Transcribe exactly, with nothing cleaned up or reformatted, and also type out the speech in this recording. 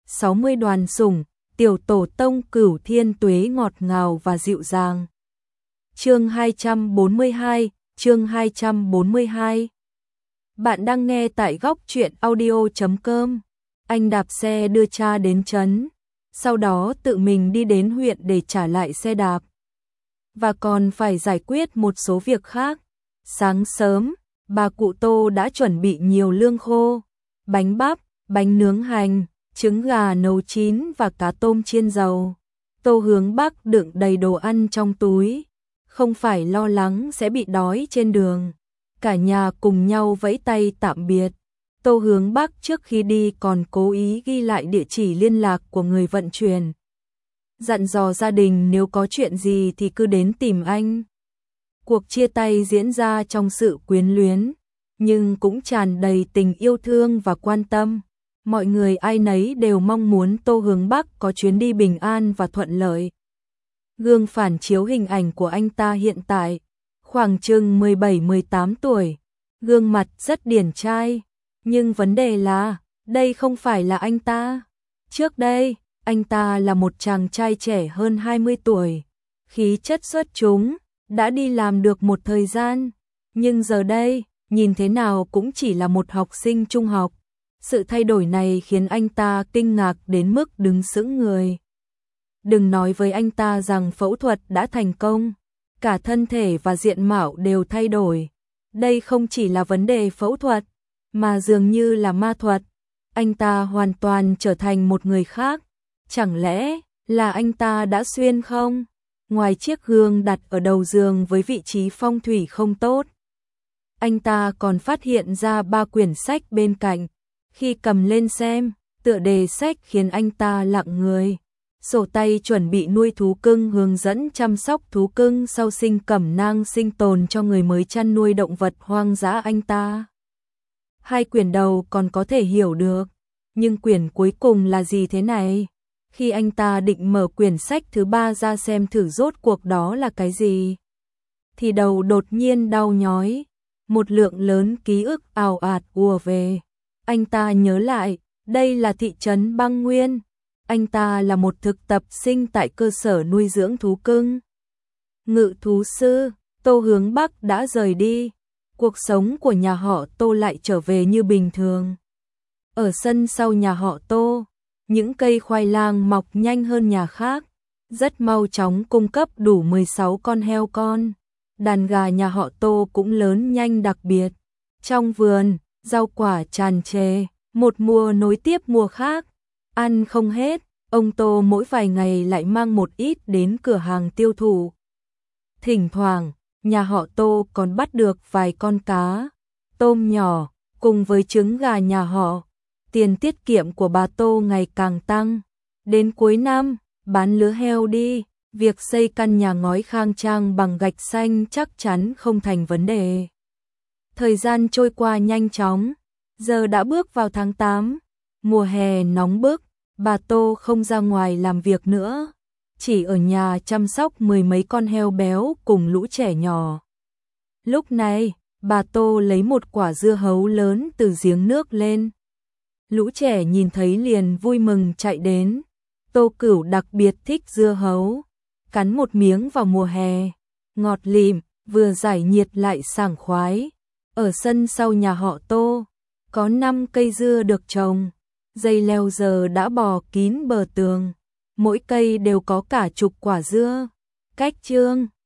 sáu mươi đoàn sủng, tiểu tổ tông cửu thiên tuế ngọt ngào và dịu dàng. Chương hai trăm bốn mươi hai, chương hai trăm bốn mươi hai. Bạn đang nghe tại góc truyện audio chấm com. Anh đạp xe đưa cha đến trấn, sau đó tự mình đi đến huyện để trả lại xe đạp. Và còn phải giải quyết một số việc khác. Sáng sớm, bà cụ Tô đã chuẩn bị nhiều lương khô, bánh bắp, bánh nướng hành, trứng gà nấu chín và cá tôm chiên dầu. Tô Hướng Bắc đựng đầy đồ ăn trong túi, không phải lo lắng sẽ bị đói trên đường. Cả nhà cùng nhau vẫy tay tạm biệt. Tô Hướng Bắc trước khi đi còn cố ý ghi lại địa chỉ liên lạc của người vận chuyển. Dặn dò gia đình nếu có chuyện gì thì cứ đến tìm anh. Cuộc chia tay diễn ra trong sự quyến luyến, nhưng cũng tràn đầy tình yêu thương và quan tâm. Mọi người ai nấy đều mong muốn Tô Hướng Bắc có chuyến đi bình an và thuận lợi. Gương phản chiếu hình ảnh của anh ta hiện tại, khoảng chừng mười bảy mười tám tuổi, gương mặt rất điển trai, nhưng vấn đề là, đây không phải là anh ta. Trước đây, anh ta là một chàng trai trẻ hơn hai mươi tuổi, khí chất xuất chúng, đã đi làm được một thời gian, nhưng giờ đây, nhìn thế nào cũng chỉ là một học sinh trung học. Sự thay đổi này khiến anh ta kinh ngạc đến mức đứng sững người. Đừng nói với anh ta rằng phẫu thuật đã thành công, cả thân thể và diện mạo đều thay đổi. Đây không chỉ là vấn đề phẫu thuật, mà dường như là ma thuật. Anh ta hoàn toàn trở thành một người khác. Chẳng lẽ là anh ta đã xuyên không? Ngoài chiếc gương đặt ở đầu giường với vị trí phong thủy không tốt, anh ta còn phát hiện ra ba quyển sách bên cạnh. Khi cầm lên xem, tựa đề sách khiến anh ta lặng người. Sổ tay chuẩn bị nuôi thú cưng, hướng dẫn chăm sóc thú cưng sau sinh cẩm nang sinh tồn cho người mới chăn nuôi động vật hoang dã anh ta. Hai quyển đầu còn có thể hiểu được, nhưng quyển cuối cùng là gì thế này? Khi anh ta định mở quyển sách thứ ba ra xem thử rốt cuộc đó là cái gì, thì đầu đột nhiên đau nhói. Một lượng lớn ký ức ào ạt ùa về. Anh ta nhớ lại, đây là thị trấn Băng Nguyên. Anh ta là một thực tập sinh tại cơ sở nuôi dưỡng thú cưng. Ngự thú sư, Tô Hướng Bắc đã rời đi. Cuộc sống của nhà họ Tô lại trở về như bình thường. Ở sân sau nhà họ Tô, những cây khoai lang mọc nhanh hơn nhà khác, rất mau chóng cung cấp đủ mười sáu con heo con. Đàn gà nhà họ Tô cũng lớn nhanh đặc biệt. Trong vườn, rau quả tràn trề, một mùa nối tiếp mùa khác. Ăn không hết, ông Tô mỗi vài ngày lại mang một ít đến cửa hàng tiêu thụ. Thỉnh thoảng, nhà họ Tô còn bắt được vài con cá, tôm nhỏ, cùng với trứng gà nhà họ. Tiền tiết kiệm của bà Tô ngày càng tăng. Đến cuối năm, bán lứa heo đi, việc xây căn nhà ngói khang trang bằng gạch xanh chắc chắn không thành vấn đề. Thời gian trôi qua nhanh chóng, giờ đã bước vào tháng tám, mùa hè nóng bức, bà Tô không ra ngoài làm việc nữa, chỉ ở nhà chăm sóc mười mấy con heo béo cùng lũ trẻ nhỏ. Lúc này, bà Tô lấy một quả dưa hấu lớn từ giếng nước lên. Lũ trẻ nhìn thấy liền vui mừng chạy đến. Tô Cửu đặc biệt thích dưa hấu, cắn một miếng vào mùa hè, ngọt lịm, vừa giải nhiệt lại sảng khoái. Ở sân sau nhà họ Tô, có năm cây dưa được trồng, dây leo giờ đã bò kín bờ tường, mỗi cây đều có cả chục quả dưa. Cách trương